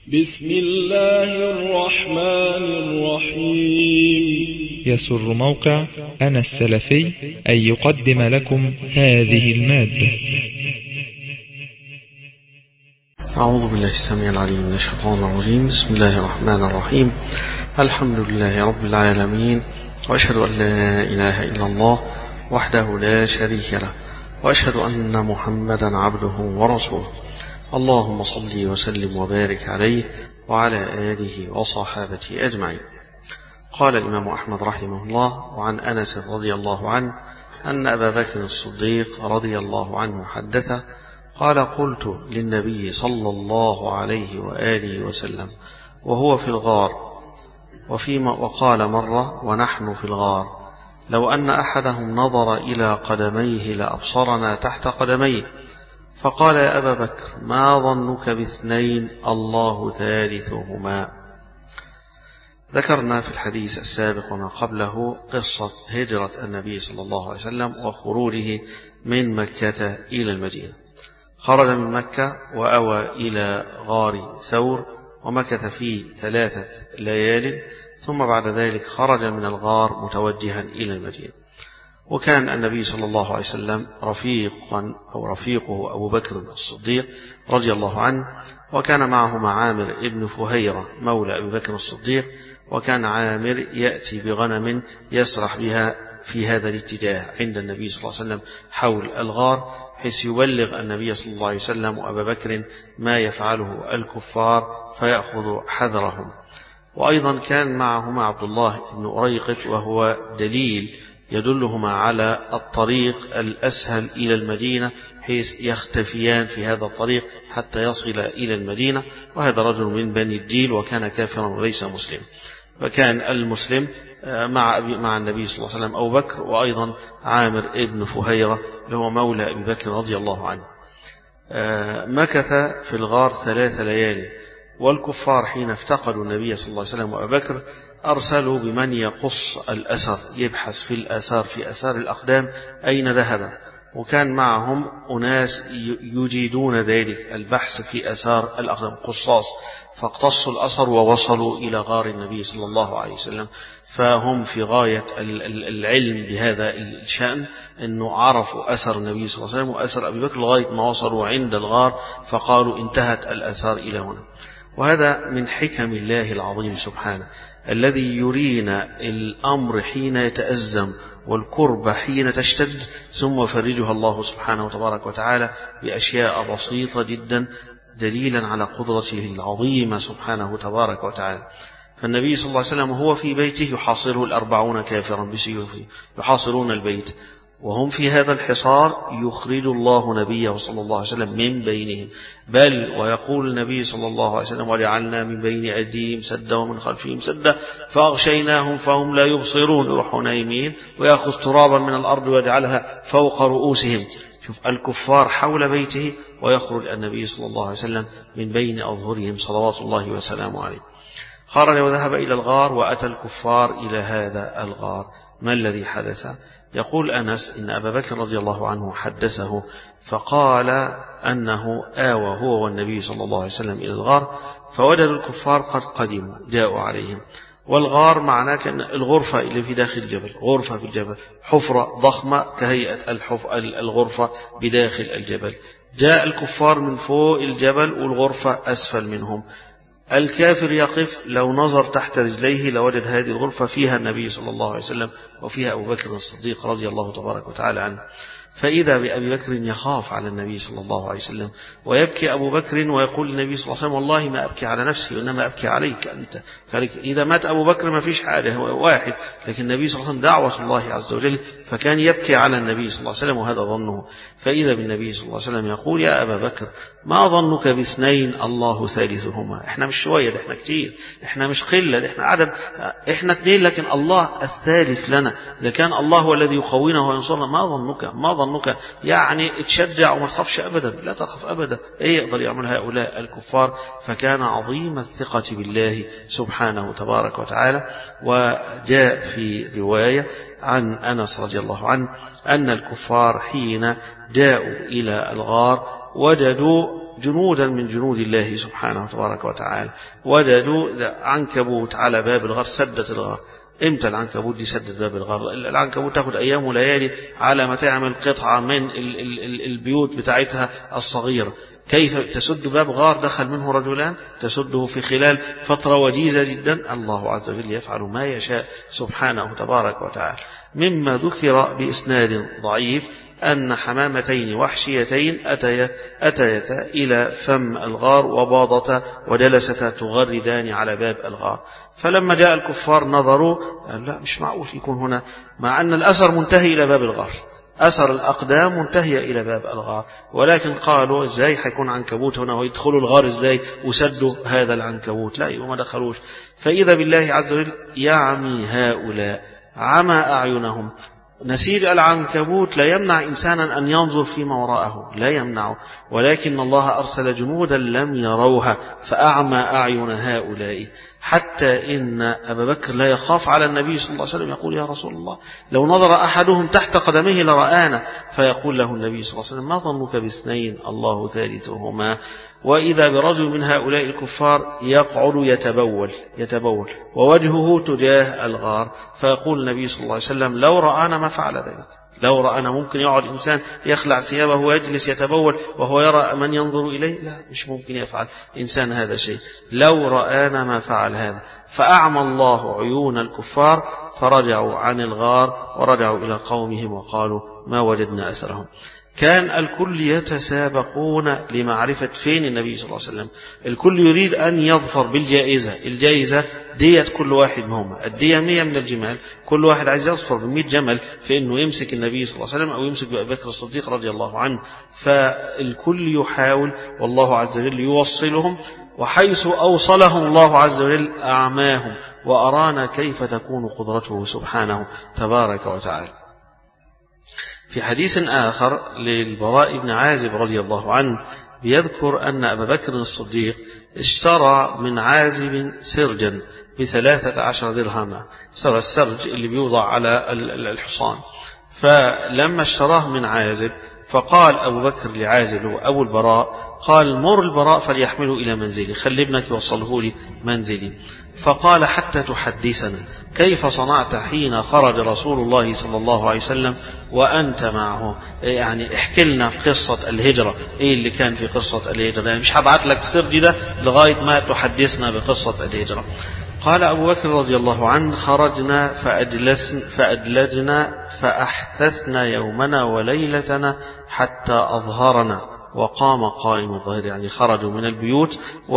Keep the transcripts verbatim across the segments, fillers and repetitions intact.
بسم الله الرحمن الرحيم. يسر موقع أنا السلفي أن يقدم لكم هذه المادة. أعوذ بالله السميع العليم من الشيطان الرجيم. بسم الله الرحمن الرحيم. الحمد لله رب العالمين، وأشهد أن لا إله إلا الله وحده لا شريك له، وأشهد أن محمدا عبده ورسوله. اللهم صل وسلم وبارك عليه وعلى آله وصحابته أجمعين. قال الإمام أحمد رحمه الله: وعن أنس رضي الله عنه أن أبا بكر الصديق رضي الله عنه حدثه قال: قلت للنبي صلى الله عليه وآله وسلم وهو في الغار، وفيما وقال مرة ونحن في الغار: لو أن أحدهم نظر إلى قدميه لأبصرنا تحت قدميه. فقال: يا أبا بكر، ما ظنك باثنين الله ثالثهما؟ ذكرنا في الحديث السابق وما قبله قصة هجرة النبي صلى الله عليه وسلم وخروجه من مكة إلى المدينة. خرج من مكة وأوى إلى غار ثور ومكث فيه ثلاثة ليال، ثم بعد ذلك خرج من الغار متوجها إلى المدينة. وكان النبي صلى الله عليه وسلم رفيقا أو رفيقه أبو بكر الصديق رضي الله عنه، وكان معهما عامر ابن فهيرة مولى أبي بكر الصديق. وكان عامر يأتي بغنم يسرح بها في هذا الاتجاه عند النبي صلى الله عليه وسلم حول الغار، حيث يبلغ النبي صلى الله عليه وسلم وأبا بكر ما يفعله الكفار فيأخذ حذرهم. وأيضا كان معهما عبد الله بن أريقط، وهو دليل يدلهما على الطريق الأسهل إلى المدينة، حيث يختفيان في هذا الطريق حتى يصل إلى المدينة. وهذا رجل من بني الديل وكان كافرا وليس مسلم. فكان المسلم مع مع النبي صلى الله عليه وسلم أبو بكر، وأيضا عامر ابن فهيرة اللي هو مولى أبي بكر رضي الله عنه. مكث في الغار ثلاث ليالي، والكفار حين افتقدوا النبي صلى الله عليه وسلم وأبا بكر أرسلوا بمن يقص الأثر، يبحث في الآثار في آثار الأقدام أين ذهب. وكان معهم أناس يجيدون ذلك البحث في آثار الأقدام، قصاص، فاقتصوا الأثر ووصلوا إلى غار النبي صلى الله عليه وسلم. فهم في غاية العلم بهذا الشأن، أنه عرفوا أثر النبي صلى الله عليه وسلم وأثر أبي بكر لغاية ما وصلوا عند الغار، فقالوا انتهت الآثار إلى هنا. وهذا من حكم الله العظيم سبحانه، الذي يرينا الأمر حين يتأزم والكرب حين تشتد، ثم فرجها الله سبحانه وتبارك وتعالى بأشياء بسيطة جدا، دليلا على قدرته العظيمة سبحانه وتبارك وتعالى. فالنبي صلى الله عليه وسلم هو في بيته يحاصره الأربعون كافرا بسيوفه، يحاصرون البيت، وهم في هذا الحصار يخرج الله نبيه صلى الله عليه وسلم من بينهم. بل ويقول النبي صلى الله عليه وسلم: وجعلنا من بين أيديهم سدا ومن خلفهم سدا فأغشيناهم فهم لا يبصرون. يروحون يمين ويأخذ ترابا من الأرض ويجعلها فوق رؤوسهم. شوف الكفار حول بيته، ويخرج النبي صلى الله عليه وسلم من بين أظهرهم صلوات الله وسلامه عليه. خرج وذهب إلى الغار، وأتى الكفار إلى هذا الغار. ما الذي حدث؟ يقول أنس إن أبا بكر رضي الله عنه حدثه فقال أنه آوى هو والنبي صلى الله عليه وسلم إلى الغار، فوجدوا الكفار قد قدموا جاءوا عليهم. والغار معناه كأن الغرفة اللي في داخل الجبل، غرفة في الجبل، حفرة ضخمة كهيئة الحف... الغرفة بداخل الجبل. جاء الكفار من فوق الجبل والغرفة أسفل منهم. الكافر يقف لو نظر تحت رجليه لوجد هذه الغرفة فيها النبي صلى الله عليه وسلم وفيها أبو بكر الصديق رضي الله تبارك وتعالى عنه. فإذا بأبي بكر يخاف على النبي صلى الله عليه وسلم، ويبكي أبو بكر ويقول للنبي صلى الله عليه وسلم: والله ما أبكي على نفسي وإنما أبكي عليك أنت. إذا مات أبو بكر ما فيش حاجة، هو واحد، لكن النبي صلى الله عليه وسلم دعوة الله عز وجل، فكان يبكي على النبي صلى الله عليه وسلم وهذا ظنه. فإذا بالنبي صلى الله عليه وسلم يقول: يا أبا بكر، ما ظنك باثنين الله ثالثهما؟ إحنا مش شوية، ده إحنا كتير، إحنا مش قلة، ده إحنا عدد، إحنا اثنين لكن الله الثالث لنا. إذا كان الله هو الذي يقوينا وينصرنا، ما ظنك ما ظنك يعني تشجع وما تخافش أبدا، لا تخف أبدا. إيه يقدر يعمل هؤلاء الكفار؟ فكان عظيم الثقة بالله سبحانه تبارك وتعالى. وجاء في رواية عن أنس رضي الله عنه أن الكفار حين جاءوا إلى الغار وجدوا جنودا من جنود الله سبحانه تبارك وتعالى. وجدوا عنكبوت على باب الغار سدت الغار. امتى العنكبوت دي سدت باب الغار؟ العنكبوت تاخد ايام وليالي على ما تعمل قطعه من ال ال ال البيوت بتاعتها الصغيره. كيف تسد باب غار دخل منه رجلان؟ تسده في خلال فتره وجيزه جدا. الله عز وجل يفعل ما يشاء سبحانه تبارك وتعالى. مما ذكر باسناد ضعيف أن حمامتين وحشيتين أتيا أتيتا إلى فم الغار وباضتا وجلستا تغردان على باب الغار. فلما جاء الكفار نظروا قال لا مش معقول يكون هنا، مع أن الأثر منتهي إلى باب الغار، أثر الأقدام منتهية إلى باب الغار، ولكن قالوا إزاي حيكون عنكبوت هنا ويدخلوا الغار إزاي وسدوا هذا العنكبوت؟ لا يبقوا ما دخلوش. فإذا بالله عز وجل يعمي هؤلاء، عمى أعينهم. نسيج العنكبوت لا يمنع إنسانا أن ينظر فيما وراءه، لا يمنعه، ولكن الله أرسل جنودا لم يروها فأعمى أعين هؤلاء، حتى إن أبا بكر لا يخاف على النبي صلى الله عليه وسلم، يقول يا رسول الله لو نظر أحدهم تحت قدمه لرآنا، فيقول له النبي صلى الله عليه وسلم ما ظنك باثنين الله ثالثهما. وإذا برجل من هؤلاء الكفار يقعد يتبول يتبول ووجهه تجاه الغار، فيقول النبي صلى الله عليه وسلم لو رآنا ما فعل ذلك. لو رآنا ممكن يقعد إنسان يخلع ثيابه ويجلس يتبول وهو يرى من ينظر إليه؟ لا، مش ممكن يفعل إنسان هذا الشيء. لو رآنا ما فعل هذا. فأعمى الله عيون الكفار فرجعوا عن الغار ورجعوا إلى قومهم وقالوا ما وجدنا أثرهم. كان الكل يتسابقون لمعرفة فين النبي صلى الله عليه وسلم. الكل يريد أن يظفر بالجائزة. الجائزة دية كل واحد منهم، الدية مية من الجمال، كل واحد عايز يظفر بمئة جمل في أنه يمسك النبي صلى الله عليه وسلم أو يمسك بأبي بكر الصديق رضي الله عنه. فالكل يحاول والله عز وجل يوصلهم، وحيث أوصلهم الله عز وجل أعماهم وأرانا كيف تكون قدرته سبحانه تبارك وتعالى. في حديث آخر للبراء بن عازب رضي الله عنه بيذكر أن أبا بكر الصديق اشترى من عازب سرجا بثلاثة عشر درهما، سر السرج اللي بيوضع على الحصان. فلما اشتراه من عازب فقال أبو بكر لعازب وأبو البراء قال مر البراء فليحمله إلى منزلي، خلي ابنك يوصله لي منزلي. فقال حتى تحدثنا كيف صنعت حين خرج رسول الله صلى الله عليه وسلم وأنت معه، يعني احكي لنا قصة الهجرة، ايه اللي كان في قصة الهجرة، يعني مش هبعت لك السرج ده لغاية ما تحدثنا بقصة الهجرة. قال أبو بكر رضي الله عنه خرجنا فأجلسن فأدلجنا فأحثثنا يومنا وليلتنا حتى أظهرنا، وقام قائم الظهر، يعني خرجوا من البيوت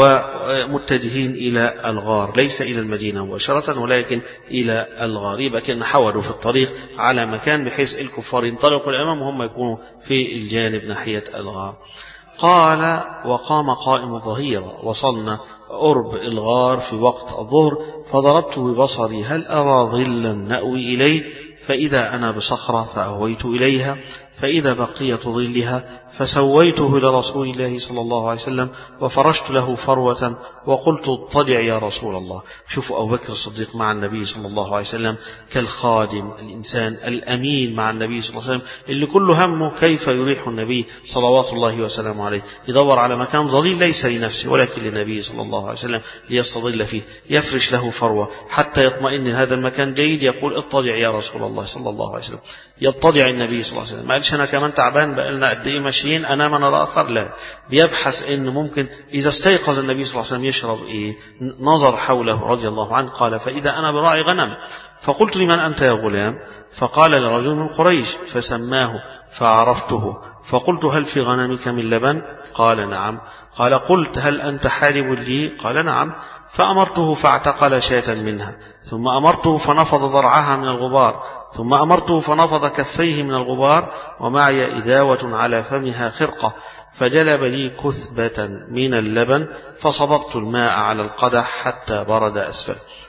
ومتجهين إلى الغار، ليس إلى المدينة مباشرة ولكن إلى الغار، يبقى كان حولوا في الطريق على مكان بحيث الكفار ينطلقوا الأمام وهم يكونوا في الجانب ناحية الغار. قال وقام قائم الظهيرة، وصلنا قرب الغار في وقت الظهر، فضربت ببصري هل أرى ظلا نأوي إليه، فإذا أنا بصخرة فأهويت إليها، فإذا بقية ظلها فسويته لرسول الله صلى الله عليه وسلم وفرشت له فروة وقلت اضطجع يا رسول الله. شوفوا أبو بكر الصديق مع النبي صلى الله عليه وسلم كالخادم، الإنسان الأمين مع النبي صلى الله عليه وسلم اللي كل همه كيف يريح النبي صلوات الله وسلامه عليه، يدور على مكان ظليل ليس لنفسه ولكن للنبي صلى الله عليه وسلم ليستظل فيه، يفرش له فروة حتى يطمئن هذا المكان جيد، يقول اضطجع يا رسول الله صلى الله عليه وسلم. يضطجع النبي صلى الله عليه وسلم، ما قالش أنا كمان تعبان بقالنا قد إيه ماشيين أنام أنا الآخر، لا، بيبحث إن ممكن إذا استيقظ النبي صلى الله عليه وسلم يشرب إيه. نظر حوله رضي الله عنه قال فإذا أنا براعي غنم، فقلت لمن أنت يا غلام؟ فقال لرجل من قريش، فسماه فعرفته، فقلت هل في غنمك من لبن؟ قال نعم. قال قلت هل أنت حالب لي؟ قال نعم. فأمرته فاعتقل شاة منها، ثم أمرته فنفض ضرعها من الغبار، ثم أمرته فنفض كفيه من الغبار، ومعي إداوة على فمها خرقة، فجلب لي كثبة من اللبن، فصببت الماء على القدح حتى برد أسفل.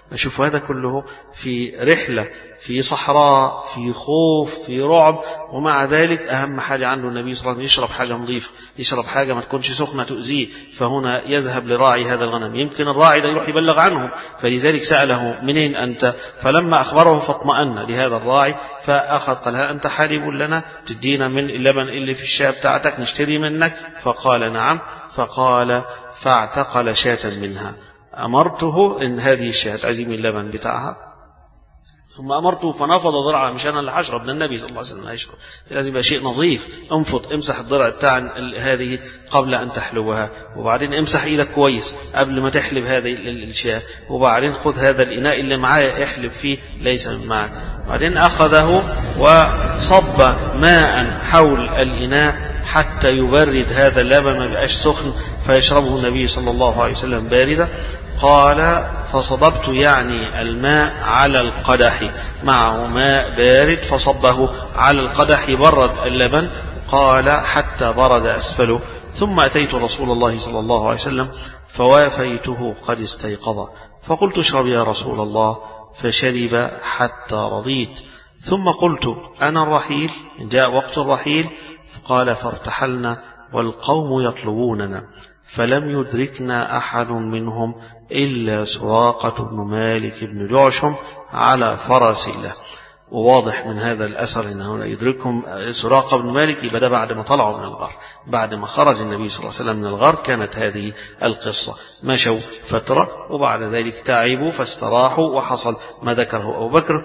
أشوف هذا كله في رحلة في صحراء في خوف في رعب، ومع ذلك أهم حاجة عنده النبي صلى الله عليه وسلم يشرب حاجة نظيفة، يشرب حاجة ما تكونش سخنة تؤذيه. فهنا يذهب لراعي هذا الغنم، يمكن الراعي ده يروح يبلغ عنه، فلذلك سأله منين أنت؟ فلما أخبره فاطمأن لهذا الراعي، فأخذ قال أنت حالب لنا تدينا من اللبن اللي في الشاة بتاعتك نشتري منك؟ فقال نعم. فقال فاعتقل شاة منها، أمرته إن هذه الشاة عزيم اللبن بتاعها، ثم أمرته فنفض ضرعه، مش أنا اللي هشرب من النبي صلى الله عليه وسلم هيشرب، لازم يبقى شيء نظيف. انفض امسح الضرع بتاع هذه قبل أن تحلوها، وبعدين امسح إيدك كويس قبل ما تحلب هذه الشاة، وبعدين خذ هذا الإناء اللي معاه احلب فيه ليس من معك. بعدين أخذه وصب ماء حول الإناء حتى يبرد هذا اللبن، ما يبقاش سخن فيشربه النبي صلى الله عليه وسلم باردة. قال فصببت يعني الماء على القدح، معه ماء بارد فصبه على القدح برد اللبن. قال حتى برد أسفله. ثم أتيت رسول الله صلى الله عليه وسلم فوافيته قد استيقظ، فقلت اشرب يا رسول الله، فشرب حتى رضيت. ثم قلت أنا الرحيل، جاء وقت الرحيل. قال فارتحلنا والقوم يطلبوننا، فلم يدركنا أحد منهم إلا سراقة بن مالك بن جعشم على فرس له. وواضح من هذا الأثر أنه يدركهم سراقة بن مالك، يبقى ده بعد ما طلعوا من الغار، بعد ما خرج النبي صلى الله عليه وسلم من الغار كانت هذه القصة. مشوا فترة وبعد ذلك تعبوا فاستراحوا وحصل ما ذكره أبو بكر.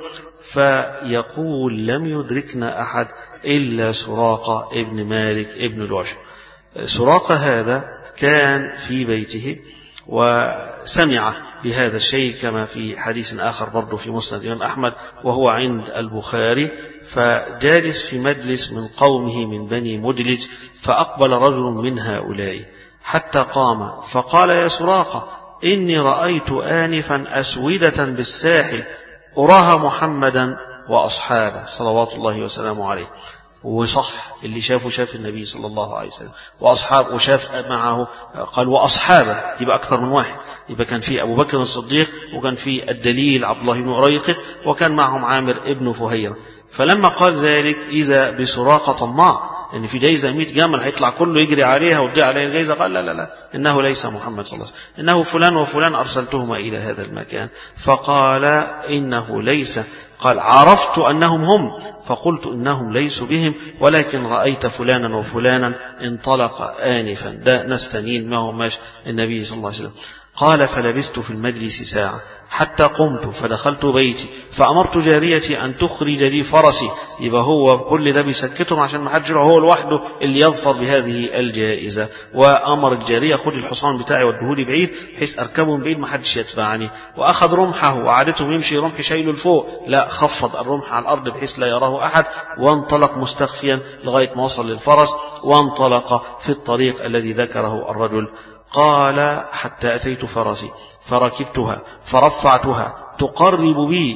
فيقول لم يدركنا أحد إلا سراقة ابن مالك ابن جعشم. سراقة هذا كان في بيته وسمع بهذا الشيء كما في حديث آخر برضه في مسند الإمام أحمد وهو عند البخاري. فجالس في مجلس من قومه من بني مدلج، فأقبل رجل من هؤلاء حتى قام فقال يا سراقة إني رأيت آنفا أسودة بالساحل أراها محمدا وأصحابه صلوات الله وسلامه عليه. وصح اللي شافه شاف النبي صلى الله عليه وسلم وأصحاب، وشاف معه قال وأصحابه، يبقى أكثر من واحد، يبقى كان في أبو بكر الصديق وكان في الدليل عبد الله بن أريقط وكان معهم عامر ابن فهيرة. فلما قال ذلك إذا بسراقة طماع إن في جايزة مئة جمل هيطلع كله يجري عليها ويدعي عليها الجايزة، قال لا لا لا إنه ليس محمد صلى الله عليه وسلم، إنه فلان وفلان أرسلتهما إلى هذا المكان. فقال إنه ليس، قال عرفت أنهم هم، فقلت إنهم ليسوا بهم ولكن رأيت فلانا وفلانا انطلق آنفا، ده نستنين ما هو ماش النبي صلى الله عليه وسلم. قال فلبثت في المجلس ساعة حتى قمت فدخلت بيتي فأمرت جاريتي أن تخرج لي فرسي، يبقى هو كل ده بيسكتهم عشان ما حدش هو لوحده اللي يظفر بهذه الجائزة. وأمر الجارية خذ الحصان بتاعي ودهولي بعيد بحيث أركبه من بعيد ما حدش يتبعني. وأخذ رمحه وعادته يمشي رمح شايله لفوق، لا خفض الرمح على الأرض بحيث لا يراه أحد، وانطلق مستخفيا لغاية ما وصل للفرس وانطلق في الطريق الذي ذكره الرجل. قال حتى أتيت فرسي فركبتها فرفعتها تقرب بي،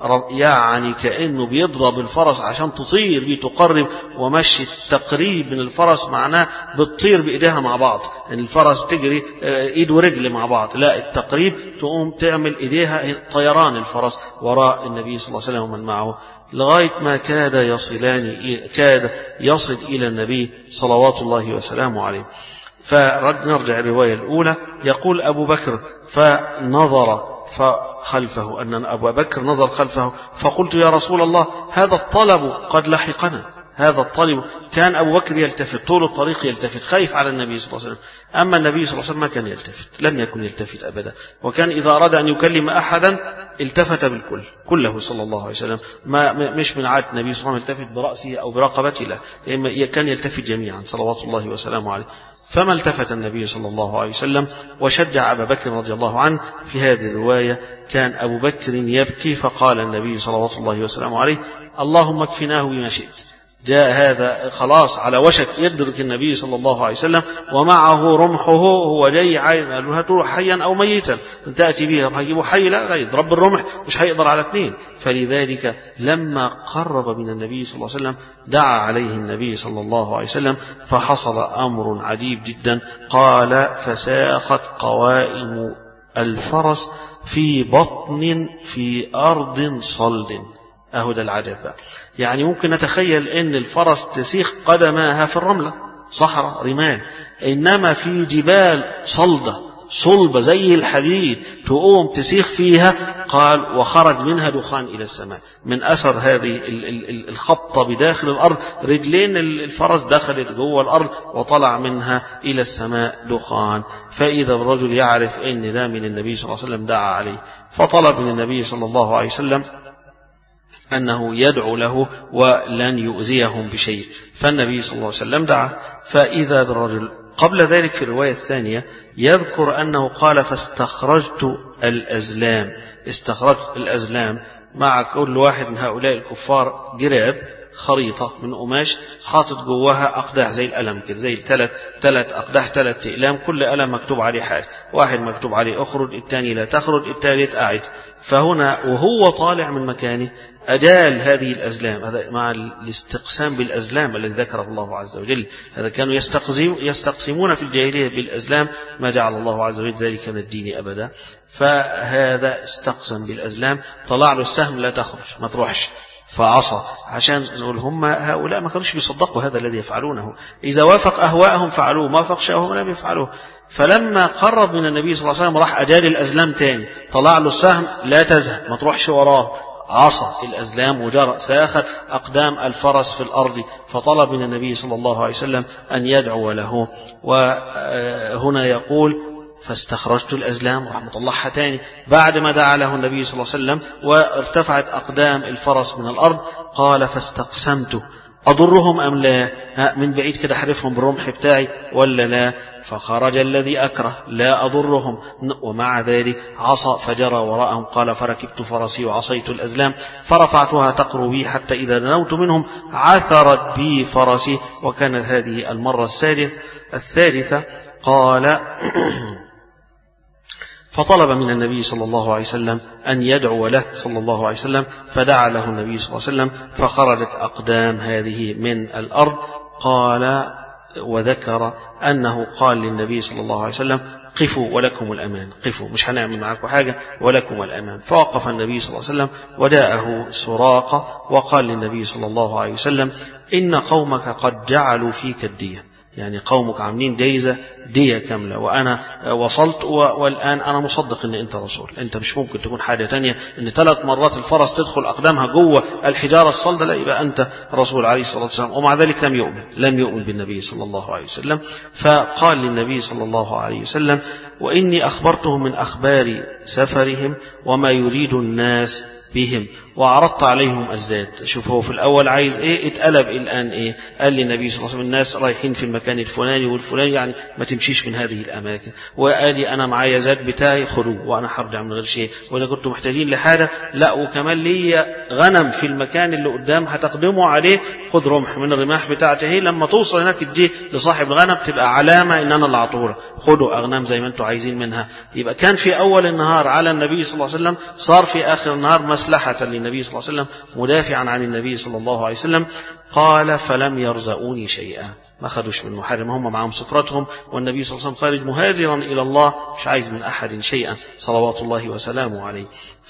يعني كأنه بيضرب الفرس عشان تطير بي، تقرب. ومشي التقريب من الفرس معناه بتطير بإيديها مع بعض، يعني الفرس تجري إيد ورجل مع بعض، لا التقريب تقوم تعمل إيديها طيران الفرس وراء النبي صلى الله عليه وسلم ومن معه، لغاية ما كاد يصلان كاد يصل إلى النبي صلوات الله وسلامه عليه. فنرجع الرواية الأولى. يقول أبو بكر فنظر فخلفه، أن أبو بكر نظر خلفه، فقلت يا رسول الله هذا الطلب قد لحقنا، هذا الطلب. كان أبو بكر يلتفت طول الطريق، يلتفت خايف على النبي صلى الله عليه وسلم. أما النبي صلى الله عليه وسلم ما كان يلتفت، لم يكن يلتفت أبدا، وكان إذا أراد أن يكلم أحدا التفت بالكل كله صلى الله عليه وسلم، ما مش من عادة النبي صلى الله عليه وسلم يلتفت برأسه أو برقبته، لا كان يلتفت جميعا صلوات الله وسلامه عليه. فما التفت النبي صلى الله عليه وسلم وشجع أبا بكر رضي الله عنه. في هذه الرواية كان أبو بكر يبكي، فقال النبي صلوات الله وسلامه عليه اللهم اكفناه بما شئت. جاء هذا خلاص على وشك يدرك النبي صلى الله عليه وسلم ومعه رمحه، هو جاي هاتوا حيا أو ميتا تأتي به، هيجيبوا حي لا يضرب الرمح مش هيقدر على اثنين. فلذلك لما قرب من النبي صلى الله عليه وسلم دعا عليه النبي صلى الله عليه وسلم، فحصل أمر عجيب جدا. قال فساخت قوائم الفرس في بطن في أرض صلد. أهو ده العجب بقى. يعني ممكن نتخيل أن الفرس تسيخ قدماها في الرملة، صحراء رمال، إنما في جبال صلدة صلبة زي الحديد تقوم تسيخ فيها. قال وخرج منها دخان إلى السماء من أثر هذه الخبطة بداخل الأرض. رجلين الفرس دخلت جوه الأرض وطلع منها إلى السماء دخان. فإذا الرجل يعرف أن ده من النبي صلى الله عليه وسلم دعا عليه، فطلب من النبي صلى الله عليه وسلم أنه يدعو له ولن يؤذيهم بشيء. فالنبي صلى الله عليه وسلم دعا. فإذا بالرجل قبل ذلك في الرواية الثانية يذكر أنه قال فاستخرجت الأزلام. استخرجت الأزلام مع كل واحد من هؤلاء الكفار جراب خريطة من قماش حاطط جواها أقداح زي القلم كده، زي الثلاث ثلاث أقداح ثلاث أقلام، كل قلم مكتوب عليه حاجة. واحد مكتوب عليه أخرج، الثاني لا تخرج، الثالث قاعد. فهنا وهو طالع من مكانه أجال هذه الأزلام، هذا مع الاستقسام بالأزلام الذي ذكره الله عز وجل. هذا كانوا يستقسمون في الجاهلية بالأزلام، ما جعل الله عز وجل ذلك من الدين أبدا. فهذا استقسم بالأزلام، طلع له السهم لا تخرج ما تروحش، فعصى. عشان نقول هم هؤلاء ما كانوش بيصدقوا هذا الذي يفعلونه، إذا وافق أهواءهم فعلوه، ما وافق شهوهم لم يفعلوه. فلما قرب من النبي صلى الله عليه وسلم راح أجال الأزلام تاني، طلع له السهم لا تذهب ما تروحش وراه، عصى الأزلام وجرى ساخت أقدام الفرس في الأرض. فطلب من النبي صلى الله عليه وسلم أن يدعو له. وهنا يقول فاستخرجت الأزلام وراح مطلعها تاني بعد ما دعا له النبي صلى الله عليه وسلم وارتفعت أقدام الفرس من الأرض. قال فاستقسمت أضرهم أم لا، من بعيد كده أحرفهم بالرمح بتاعي ولا لا. فخرج الذي أكره لا أضرهم، ومع ذلك عصى فجرى وراءهم. قال فركبت فرسي وعصيت الأزلام فرفعتها تقر بي حتى إذا دنوت منهم عثرت بي فرسي. وكانت هذه المرة الثالثة الثالثة قال فطلب من النبي صلى الله عليه وسلم أن يدعو له صلى الله عليه وسلم، فدعا له النبي صلى الله عليه وسلم فخرجت أقدام هذه من الأرض. قال وذكر أنه قال للنبي صلى الله عليه وسلم قفوا ولكم الأمان، قفوا مش هنعمل معكم حاجة ولكم الأمان. فوقف النبي صلى الله عليه وسلم وداءه سراقة وقال للنبي صلى الله عليه وسلم إن قومك قد جعلوا فيك الدية، يعني قومك عاملين جايزة دية كاملة، وأنا وصلت والآن أنا مصدق أن أنت رسول. أنت مش ممكن تكون حاجة تانية أن ثلاث مرات الفرس تدخل أقدامها جوه الحجارة الصلدة، لا يبقى أنت رسول عليه الصلاة والسلام. ومع ذلك لم يؤمن لم يؤمن بالنبي صلى الله عليه وسلم. فقال للنبي صلى الله عليه وسلم وإني أخبرتهم من أخبار سفرهم وما يريد الناس بهم وعرضت عليهم الزاد. شوف هو في الأول عايز إيه، اتقلب الآن إيه، قال للنبي صلى الله عليه وسلم الناس رايحين في المكان الفلاني والفلاني، يعني ما تمشيش من هذه الأماكن، وقال لي أنا معايا زاد بتاعي خذوه وأنا هرجع من غير شيء، وإذا كنتم محتاجين لحاجة لا، وكمان لي غنم في المكان اللي قدام هتقدموا عليه، خذ رمح من الرماح بتاعته، هي لما توصل هناك تجي لصاحب الغنم تبقى علامة إن أنا اللي عطوله، خذوا أغنام زي ما أنتم عايزين منها. يبقى كان في أول النهار على النبي صلى الله عليه وسلم، صار في آخر النهار مصلحة للنبي صلى الله عليه وسلم مدافعا عن النبي صلى الله عليه وسلم. قال فلم يرزقوني شيئا، ما خدوش من محارم، هم معهم سفرتهم، والنبي صلى الله عليه وسلم خارج مهاجرا إلى الله مش عايز من أحد شيئا صلوات الله وسلامه عليه.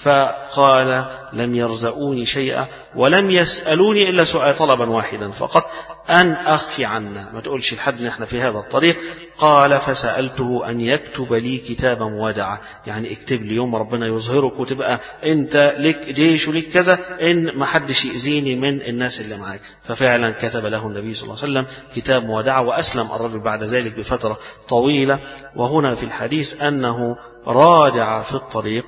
فقال لم يرزقوني شيئا ولم يسألوني إلا سؤال طلبا واحدا فقط، أن أخفي عنا، ما تقولش لحد احنا في هذا الطريق. قال فسألته أن يكتب لي كتابا مودعا، يعني اكتب لي يوم ربنا يظهرك وتبقى انت لك جيش ولك كذا، ان ما حدش يأذيني من الناس اللي معاك. ففعلا كتب له النبي صلى الله عليه وسلم كتاب مودعا، وأسلم الرجل بعد ذلك بفترة طويلة. وهنا في الحديث أنه راجع في الطريق،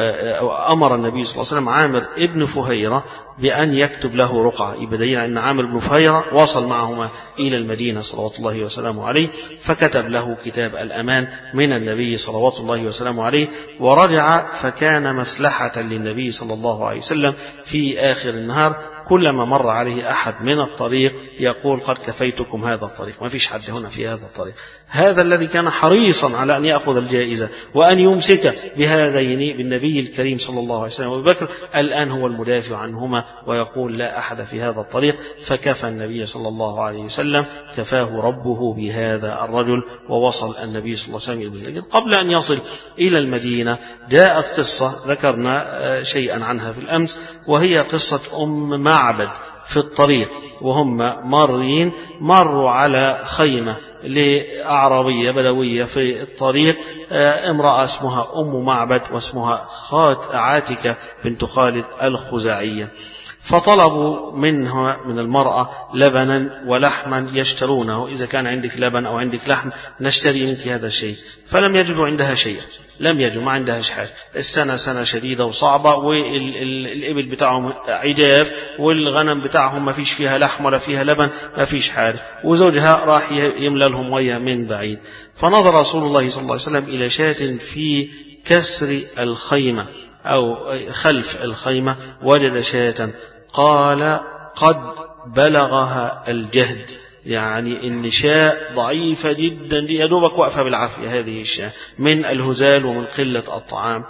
أمر النبي صلى الله عليه وسلم عامر ابن فهيرة بأن يكتب له رقعة، يبدأ أن عامر بن فهيرة وصل معهما إلى المدينة صلوات الله وسلامه عليه، فكتب له كتاب الأمان من النبي صلوات الله وسلامه عليه. ورجع فكان مصلحة للنبي صلى الله عليه وسلم في آخر النهار، كلما مر عليه أحد من الطريق يقول قد كفيتكم هذا الطريق، ما فيش حد هنا في هذا الطريق، هذا الذي كان حريصا على أن يأخذ الجائزة وأن يمسك بهذين بالنبي الكريم صلى الله عليه وسلم وأبي بكر، الآن هو المدافع عنهما ويقول لا أحد في هذا الطريق. فكفى النبي صلى الله عليه وسلم، كفاه ربه بهذا الرجل، ووصل النبي صلى الله عليه وسلم إلى. قبل أن يصل إلى المدينة جاءت قصة ذكرنا شيئا عنها في الأمس، وهي قصة أم معبد. في الطريق وهم مارين مروا على خيمة لأعرابية بدوية في الطريق، امرأة اسمها أم معبد واسمها خات عاتكة بنت خالد الخزاعية، فطلبوا منها من المرأة لبنا ولحما يشترونه، إذا كان عندك لبن أو عندك لحم نشتري منك هذا الشيء. فلم يجدوا عندها شيء، لم يجدوا، ما عندها حاجة. السنة سنة شديدة وصعبة، والإبل بتاعهم عجاف، والغنم بتاعهم ما فيش فيها لحم ولا فيها لبن، ما فيش حاجة، وزوجها راح يملى لهم مياه من بعيد. فنظر رسول الله صلى الله عليه وسلم إلى شاة في كسر الخيمة أو خلف الخيمة، وجد شاة، قال قد بلغها الجهد، يعني النشاء ضعيفة جدا، يا دوبك واقفة بالعافية هذه الشاة من الهزال ومن قلة الطعام.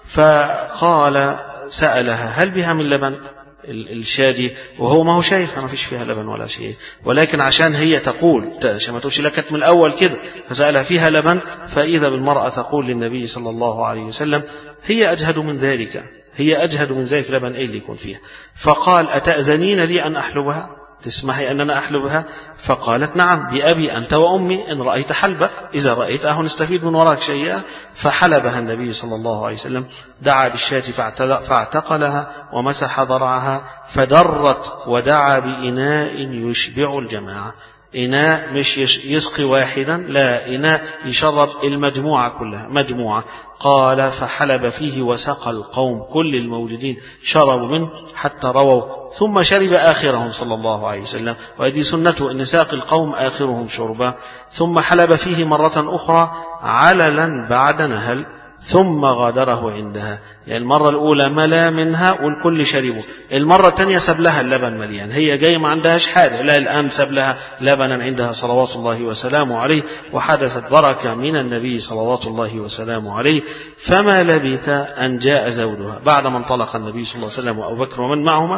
فقال سألها هل بها من لبن الشاة دي، وهو ما هو شايف ما فيش فيها لبن ولا شيء، ولكن عشان هي تقول عشان ما تقولش لكت من الأول كده، فسألها فيها لبن. فإذا بالمرأة تقول للنبي صلى الله عليه وسلم هي أجهد من ذلك، هي أجهد من ذلك، لبن إيه اللي يكون فيها؟ فقال أتأذنين لي أن أحلبها؟ تسمحي أن أنا أحلبها؟ فقالت نعم بأبي أنت وأمي إن رأيت حلبة، إذا رأيت أهو نستفيد من وراك شيئا. فحلبها النبي صلى الله عليه وسلم، دعا بالشاة فاعتقلها ومسح ضرعها فدرت، ودعا بإناء يشبع الجماعة، إناء مش يسقي واحدا، لا، إناء يشرب المجموعة كلها مجموعة. قال فحلب فيه وسقى القوم، كل الموجودين شربوا منه حتى رووا، ثم شرب آخرهم صلى الله عليه وسلم، وهذه سنته أن ساق القوم آخرهم شربا. ثم حلب فيه مرة أخرى عللا بعد نهل، ثم غادره عندها، يعني المرة الأولى ملا منها والكل شربوا، المرة الثانية ساب لها اللبن مليان، هي جاية ما عندهاش حاجة، لا الآن ساب لها لبنا عندها صلوات الله وسلامه عليه، وحدثت بركة من النبي صلوات الله وسلامه عليه. فما لبث أن جاء زوجها بعد ما انطلق النبي صلى الله عليه وسلم وأبو بكر ومن معهما،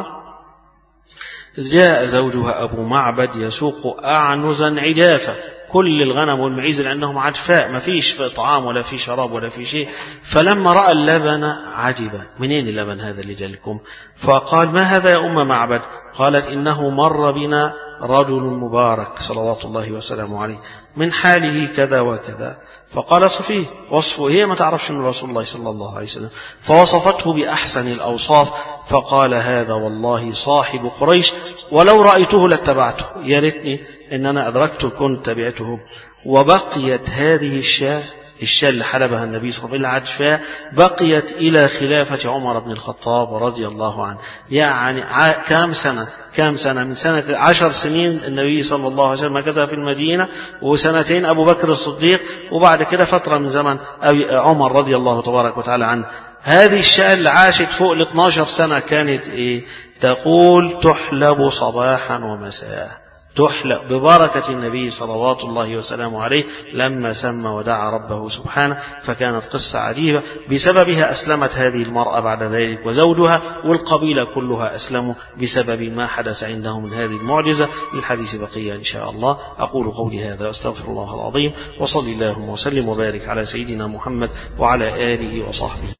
جاء زوجها أبو معبد يسوق أعنزا عجافا، كل الغنم والمعيز اللي عندهم عجفاء، ما فيش طعام ولا في شراب ولا في شيء. فلما رأى اللبن عجب، منين اللبن هذا اللي جالكم؟ فقال ما هذا يا أم معبد؟ قالت إنه مر بنا رجل مبارك صلوات الله وسلامه عليه من حاله كذا وكذا. فقال صفيه، وصفه هي ما تعرفش من رسول الله صلى الله عليه وسلم، فوصفته بأحسن الأوصاف. فقال هذا والله صاحب قريش، ولو رأيته لاتبعته، يا ريتني إن أنا أدركته كنت تبعته. وبقيت هذه الشاة، الشاة اللي حلبها النبي صلى الله عليه وسلم العجفاء، بقيت إلى خلافة عمر بن الخطاب رضي الله عنه، يعني كام سنة كام سنة من سنة عشر سنين النبي صلى الله عليه وسلم كذا في المدينة، وسنتين أبو بكر الصديق، وبعد كده فترة من زمن عمر رضي الله تبارك وتعالى عنه. هذه الشاة اللي عاشت فوق ال اثناشر سنة كانت إيه؟ تقول تحلب صباحا ومساء، تحلب ببركة النبي صلوات الله وسلامه عليه لما سمى ودعا ربه سبحانه. فكانت قصة عجيبة، بسببها أسلمت هذه المرأة بعد ذلك وزوجها، والقبيلة كلها أسلموا بسبب ما حدث عندهم من هذه المعجزة. للحديث بقية إن شاء الله. أقول قولي هذا وأستغفر الله العظيم، وصلي اللهم وسلم وبارك على سيدنا محمد وعلى آله وصحبه.